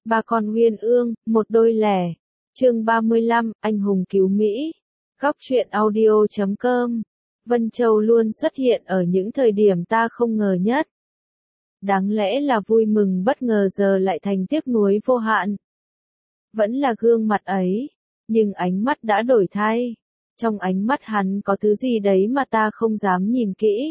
Ba con uyên ương, một đôi lẻ. Chương 35, anh hùng cứu Mỹ. Góc truyện audio.com. Vân Châu luôn xuất hiện ở những thời điểm ta không ngờ nhất. Đáng lẽ là vui mừng bất ngờ giờ lại thành tiếc nuối vô hạn. Vẫn là gương mặt ấy, nhưng ánh mắt đã đổi thay. Trong ánh mắt hắn có thứ gì đấy mà ta không dám nhìn kỹ.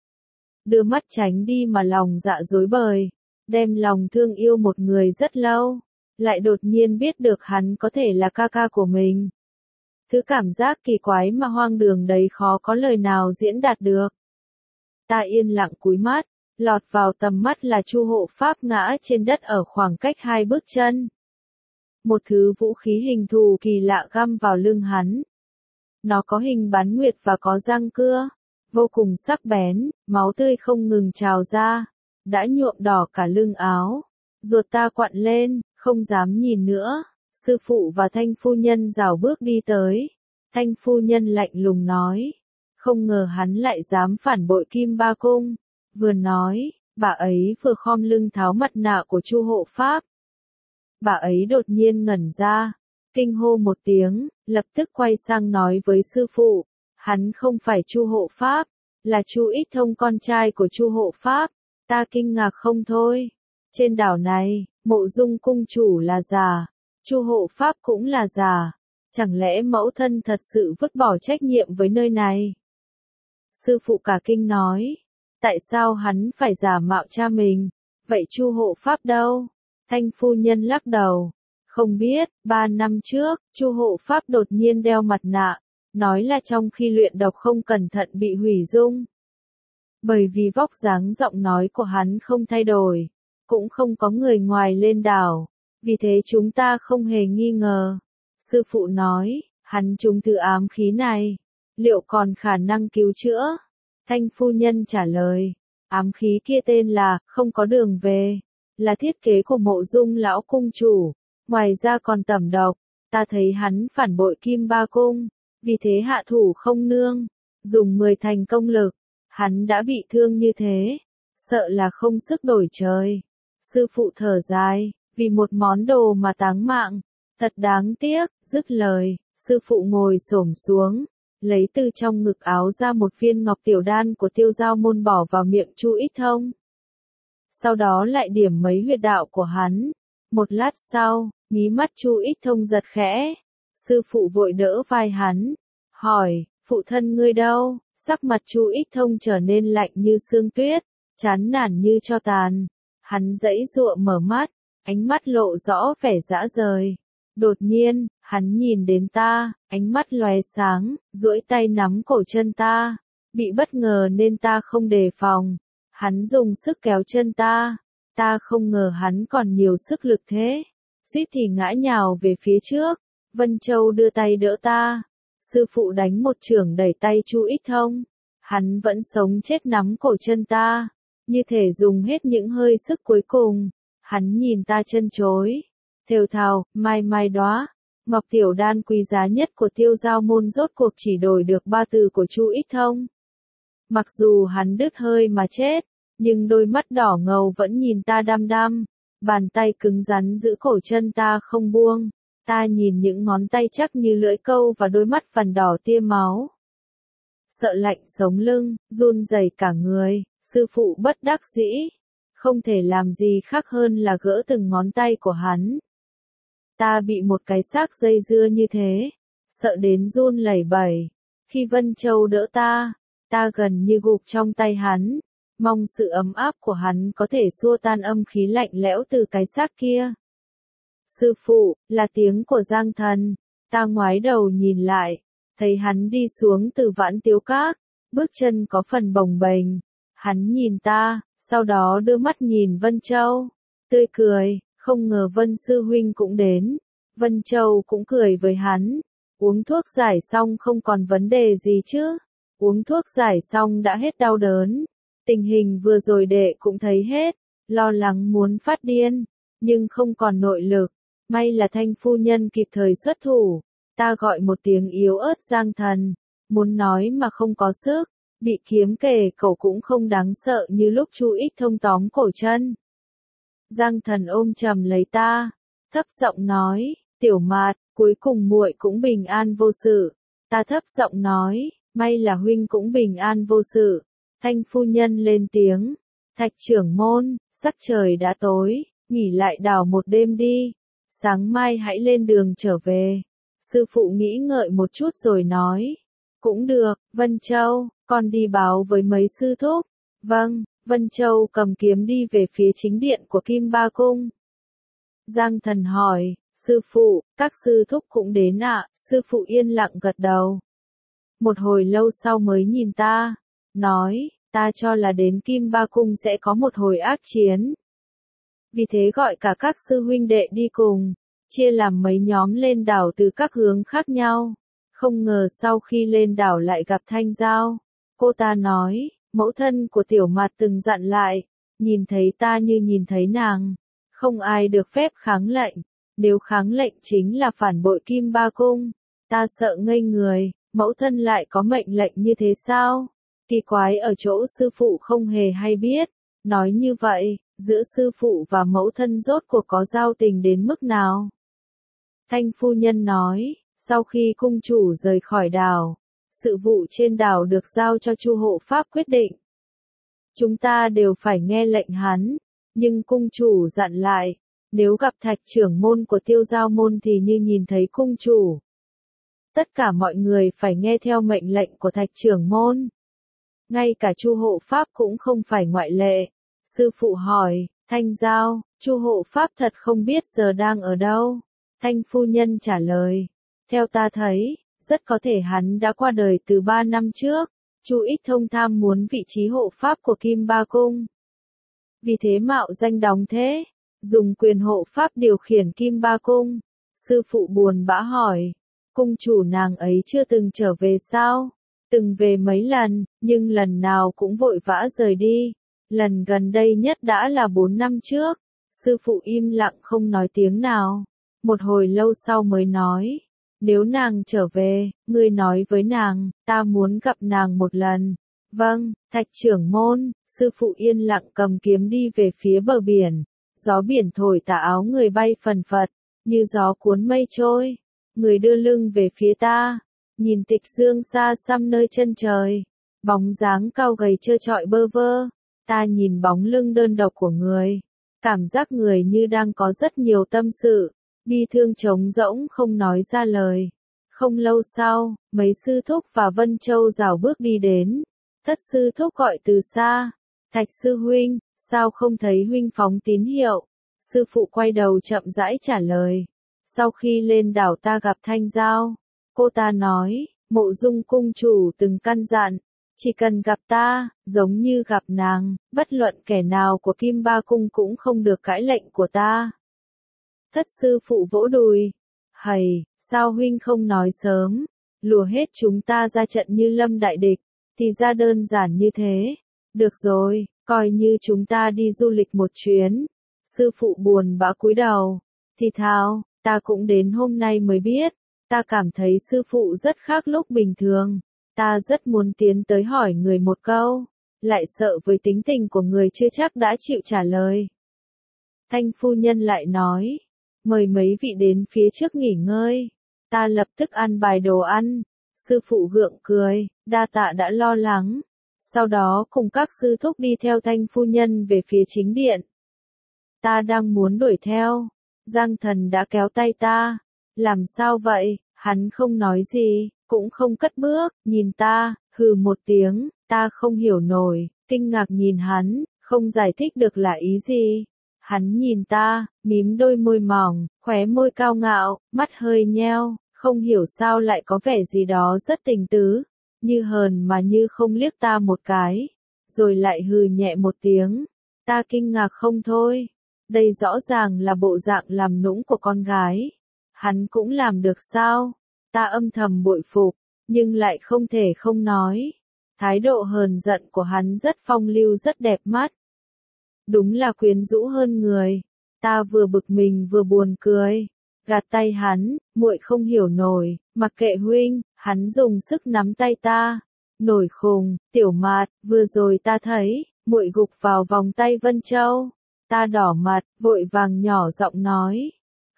Đưa mắt tránh đi mà lòng dạ rối bời, đem lòng thương yêu một người rất lâu, lại đột nhiên biết được hắn có thể là ca ca của mình. Thứ cảm giác kỳ quái mà hoang đường đấy khó có lời nào diễn đạt được. Ta yên lặng cúi mắt, lọt vào tầm mắt là Chu Hộ Pháp ngã trên đất ở khoảng cách 2 bước chân. Một thứ vũ khí hình thù kỳ lạ găm vào lưng hắn. Nó có hình bán nguyệt và có răng cưa, vô cùng sắc bén, máu tươi không ngừng trào ra, đã nhuộm đỏ cả lưng áo. Ruột ta quặn lên, không dám nhìn nữa. Sư phụ và Thanh phu nhân rảo bước đi tới. Thanh phu nhân lạnh lùng nói, không ngờ hắn lại dám phản bội Kim Ba Cung. Vừa nói, bà ấy vừa khom lưng tháo mặt nạ của Chu Hộ Pháp. Bà ấy đột nhiên ngẩn ra, kinh hô một tiếng, lập tức quay sang nói với sư phụ, hắn không phải Chu Hộ Pháp, là Chu Ích Thông con trai của Chu Hộ Pháp. Ta kinh ngạc không thôi. Trên đảo này, Mộ Dung cung chủ là già, Chu Hộ Pháp cũng là già, chẳng lẽ mẫu thân thật sự vứt bỏ trách nhiệm với nơi này? Sư phụ cả kinh nói, tại sao hắn phải giả mạo cha mình, vậy Chu Hộ Pháp đâu? Thanh phu nhân lắc đầu, không biết. 3 năm trước, Chu Hộ Pháp đột nhiên đeo mặt nạ, nói là trong khi luyện độc không cẩn thận bị hủy dung. Bởi vì vóc dáng giọng nói của hắn không thay đổi, cũng không có người ngoài lên đảo, vì thế chúng ta không hề nghi ngờ. Sư phụ nói, hắn trúng thứ ám khí này, liệu còn khả năng cứu chữa? Thanh phu nhân trả lời, ám khí kia tên là không có đường về, là thiết kế của Mộ Dung lão cung chủ, ngoài ra còn tẩm độc. Ta thấy hắn phản bội Kim Ba Cung, vì thế hạ thủ không nương, dùng 10 thành công lực, hắn đã bị thương như thế, sợ là không sức đổi trời. Sư phụ thở dài, vì một món đồ mà táng mạng, thật đáng tiếc. Dứt lời, sư phụ ngồi xổm xuống, lấy từ trong ngực áo ra một viên ngọc tiểu đan của Tiêu Giao môn bỏ vào miệng Chu Ích Thông. Sau đó lại điểm mấy huyệt đạo của hắn. Một lát sau, mí mắt Chu Ích Thông giật khẽ. Sư phụ vội đỡ vai hắn, hỏi, phụ thân ngươi đâu? Sắc mặt Chu Ích Thông trở nên lạnh như sương tuyết, chán nản như tro tàn. Hắn giãy giụa mở mắt, ánh mắt lộ rõ vẻ dã rời. Đột nhiên, hắn nhìn đến ta, ánh mắt lóe sáng, duỗi tay nắm cổ chân ta. Bị bất ngờ nên ta không đề phòng. Hắn dùng sức kéo chân ta. Ta không ngờ hắn còn nhiều sức lực thế. Suýt thì ngã nhào về phía trước. Vân Châu đưa tay đỡ ta. Sư phụ đánh một chưởng đẩy tay Chu Ích Thông. Hắn vẫn sống chết nắm cổ chân ta, như thể dùng hết những hơi sức cuối cùng. Hắn nhìn ta chân chối, thều thào, mai mai đóa, ngọc tiểu đan quý giá nhất của Tiêu Giao môn rốt cuộc chỉ đổi được 3 từ của Chu Ích Thông. Mặc dù hắn đứt hơi mà chết, nhưng đôi mắt đỏ ngầu vẫn nhìn ta đăm đăm, bàn tay cứng rắn giữ cổ chân ta không buông. Ta nhìn những ngón tay chắc như lưỡi câu và đôi mắt vằn đỏ tia máu. Sợ lạnh sống lưng, run rẩy cả người. Sư phụ bất đắc dĩ, không thể làm gì khác hơn là gỡ từng ngón tay của hắn. Ta bị một cái xác dây dưa như thế, sợ đến run lẩy bẩy. Khi Vân Châu đỡ ta, ta gần như gục trong tay hắn, mong sự ấm áp của hắn có thể xua tan âm khí lạnh lẽo từ cái xác kia. Sư phụ, là tiếng của Giang Thần. Ta ngoái đầu nhìn lại, thấy hắn đi xuống từ Vãn Tiếu Các, bước chân có phần bồng bềnh. Hắn nhìn ta, sau đó đưa mắt nhìn Vân Châu, tươi cười, không ngờ Vân sư huynh cũng đến. Vân Châu cũng cười với hắn, uống thuốc giải xong không còn vấn đề gì chứ? Uống thuốc giải xong đã hết đau đớn. Tình hình vừa rồi đệ cũng thấy hết, lo lắng muốn phát điên, nhưng không còn nội lực. May là Thanh phu nhân kịp thời xuất thủ. Ta gọi một tiếng yếu ớt Giang Thần, muốn nói mà không có sức. Bị kiếm kề cổ cũng không đáng sợ như lúc Chu Ích Thông tóm cổ chân. Giang Thần ôm chầm lấy ta, thấp giọng nói, Tiểu Mạt, cuối cùng muội cũng bình an vô sự. Ta thấp giọng nói, may là huynh cũng bình an vô sự. Thanh phu nhân lên tiếng, Thạch trưởng môn, sắc trời đã tối, nghỉ lại đảo một đêm đi. Sáng mai hãy lên đường trở về. Sư phụ nghĩ ngợi một chút rồi nói, cũng được, Vân Châu, con đi báo với mấy sư thúc. Vâng, Vân Châu cầm kiếm đi về phía chính điện của Kim Ba Cung. Giang Thần hỏi, sư phụ, các sư thúc cũng đến ạ? Sư phụ yên lặng gật đầu. Một hồi lâu sau mới nhìn ta, nói, ta cho là đến Kim Ba Cung sẽ có một hồi ác chiến. Vì thế gọi cả các sư huynh đệ đi cùng, chia làm mấy nhóm lên đảo từ các hướng khác nhau. Không ngờ sau khi lên đảo lại gặp Thanh Giao. Cô ta nói, mẫu thân của Tiểu Mạt từng dặn lại, nhìn thấy ta như nhìn thấy nàng. Không ai được phép kháng lệnh, nếu kháng lệnh chính là phản bội Kim Ba Cung. Ta sợ ngây người, mẫu thân lại có mệnh lệnh như thế sao? Kỳ quái ở chỗ sư phụ không hề hay biết. Nói như vậy, giữa sư phụ và mẫu thân rốt cuộc có giao tình đến mức nào? Thanh phu nhân nói, sau khi cung chủ rời khỏi đảo, sự vụ trên đảo được giao cho Chu hộ pháp quyết định. Chúng ta đều phải nghe lệnh hắn, nhưng cung chủ dặn lại, nếu gặp Thạch trưởng môn của Tiêu Giao môn thì như nhìn thấy cung chủ. Tất cả mọi người phải nghe theo mệnh lệnh của Thạch trưởng môn. Ngay cả Chu hộ pháp cũng không phải ngoại lệ. Sư phụ hỏi, Thanh Giao, Chu hộ pháp thật không biết giờ đang ở đâu? Thanh phu nhân trả lời, theo ta thấy, rất có thể hắn đã qua đời từ 3 năm trước. Chu Ích Thông tham muốn vị trí hộ pháp của Kim Ba Cung. Vì thế mạo danh đóng thế, dùng quyền hộ pháp điều khiển Kim Ba Cung. Sư phụ buồn bã hỏi, cung chủ nàng ấy chưa từng trở về sao? Từng về mấy lần, nhưng lần nào cũng vội vã rời đi. Lần gần đây nhất đã là 4 năm trước. Sư phụ im lặng không nói tiếng nào. Một hồi lâu sau mới nói, nếu nàng trở về, ngươi nói với nàng, ta muốn gặp nàng một lần. Vâng, Thạch trưởng môn. Sư phụ yên lặng cầm kiếm đi về phía bờ biển. Gió biển thổi tà áo người bay phần phật, như gió cuốn mây trôi. Người đưa lưng về phía ta, nhìn tịch dương xa xăm nơi chân trời. Bóng dáng cao gầy trơ trọi bơ vơ. Ta nhìn bóng lưng đơn độc của người. Cảm giác người như đang có rất nhiều tâm sự. Bi thương trống rỗng không nói ra lời. Không lâu sau, mấy sư thúc và Vân Châu rảo bước đi đến. Thất sư thúc gọi từ xa. Thạch sư huynh, sao không thấy huynh phóng tín hiệu? Sư phụ quay đầu chậm rãi trả lời. Sau khi lên đảo ta gặp Thanh Giao. Cô ta nói, Mộ Dung cung chủ từng căn dặn. Chỉ cần gặp ta, giống như gặp nàng, bất luận kẻ nào của Kim Ba Cung cũng không được cãi lệnh của ta. Thất sư phụ vỗ đùi. Hầy, sao huynh không nói sớm? Lùa hết chúng ta ra trận như lâm đại địch, thì ra đơn giản như thế. Được rồi, coi như chúng ta đi du lịch một chuyến. Sư phụ buồn bã cúi đầu. Thì thào, ta cũng đến hôm nay mới biết. Ta cảm thấy sư phụ rất khác lúc bình thường. Ta rất muốn tiến tới hỏi người một câu. Lại sợ với tính tình của người chưa chắc đã chịu trả lời. Thanh phu nhân lại nói. Mời mấy vị đến phía trước nghỉ ngơi. Ta lập tức ăn bài đồ ăn. Sư phụ gượng cười, đa tạ đã lo lắng. Sau đó cùng các sư thúc đi theo Thanh phu nhân về phía chính điện. Ta đang muốn đuổi theo. Giang Thần đã kéo tay ta. Làm sao vậy? Hắn không nói gì, cũng không cất bước, nhìn ta, hừ một tiếng, ta không hiểu nổi, kinh ngạc nhìn hắn, không giải thích được là ý gì. Hắn nhìn ta, mím đôi môi mỏng, khóe môi cao ngạo, mắt hơi nheo, không hiểu sao lại có vẻ gì đó rất tình tứ, như hờn mà như không liếc ta một cái, rồi lại hừ nhẹ một tiếng. Ta kinh ngạc không thôi, đây rõ ràng là bộ dạng làm nũng của con gái. Hắn cũng làm được sao? Ta âm thầm bội phục, nhưng lại không thể không nói. Thái độ hờn giận của hắn rất phong lưu rất đẹp mắt. Đúng là quyến rũ hơn người. Ta vừa bực mình vừa buồn cười. Gạt tay hắn, muội không hiểu nổi, mặc kệ huynh, hắn dùng sức nắm tay ta. Nổi khùng, Tiểu Mạt, vừa rồi ta thấy, muội gục vào vòng tay Vân Châu. Ta đỏ mặt, vội vàng nhỏ giọng nói.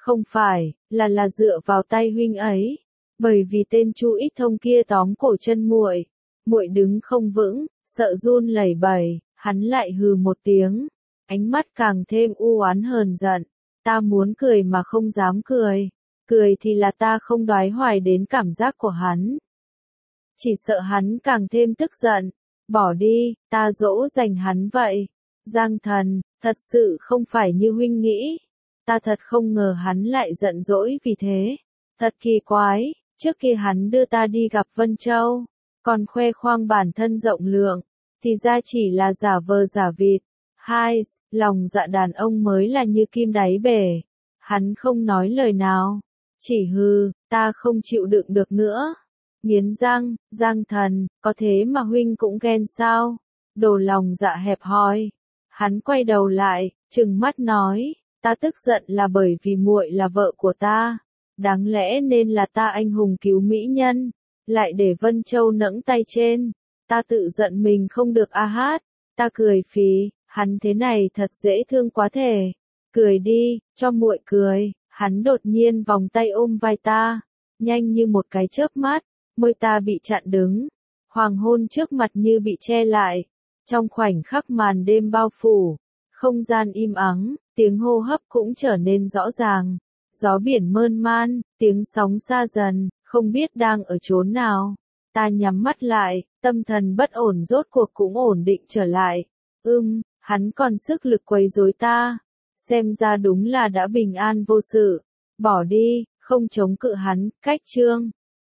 Không phải, là dựa vào tay huynh ấy. Bởi vì tên Chu Ít Thông kia tóm cổ chân muội, muội đứng không vững, sợ run lẩy bẩy, hắn lại hừ một tiếng, ánh mắt càng thêm u oán hờn giận. Ta muốn cười mà không dám cười, cười thì là ta không đoái hoài đến cảm giác của hắn. Chỉ sợ hắn càng thêm tức giận, bỏ đi, ta dỗ dành hắn vậy. Giang Thần, thật sự không phải như huynh nghĩ. Ta thật không ngờ hắn lại giận dỗi vì thế. Thật kỳ quái, trước khi hắn đưa ta đi gặp Vân Châu, còn khoe khoang bản thân rộng lượng, thì ra chỉ là giả vờ giả vịt. Hai, lòng dạ đàn ông mới là như kim đáy bể. Hắn không nói lời nào, chỉ hừ, ta không chịu đựng được nữa. Nghiến răng, Giang Thần, có thế mà huynh cũng ghen sao? Đồ lòng dạ hẹp hòi. Hắn quay đầu lại, trừng mắt nói, ta tức giận là bởi vì muội là vợ của ta. Đáng lẽ nên là ta anh hùng cứu mỹ nhân, lại để Vân Châu nẫng tay trên. Ta tự giận mình không được a hát. Ta cười phì, hắn thế này thật dễ thương quá thể. Cười đi, cho muội cười. Hắn đột nhiên vòng tay ôm vai ta, nhanh như một cái chớp mắt, môi ta bị chặn đứng. Hoàng hôn trước mặt như bị che lại. Trong khoảnh khắc màn đêm bao phủ, không gian im ắng, tiếng hô hấp cũng trở nên rõ ràng. Gió biển mơn man, tiếng sóng xa dần, không biết đang ở chốn nào. Ta nhắm mắt lại, tâm thần bất ổn rốt cuộc cũng ổn định trở lại. Hắn còn sức lực quấy rối ta. Xem ra đúng là đã bình an vô sự. Bỏ đi, không chống cự hắn, cách chương.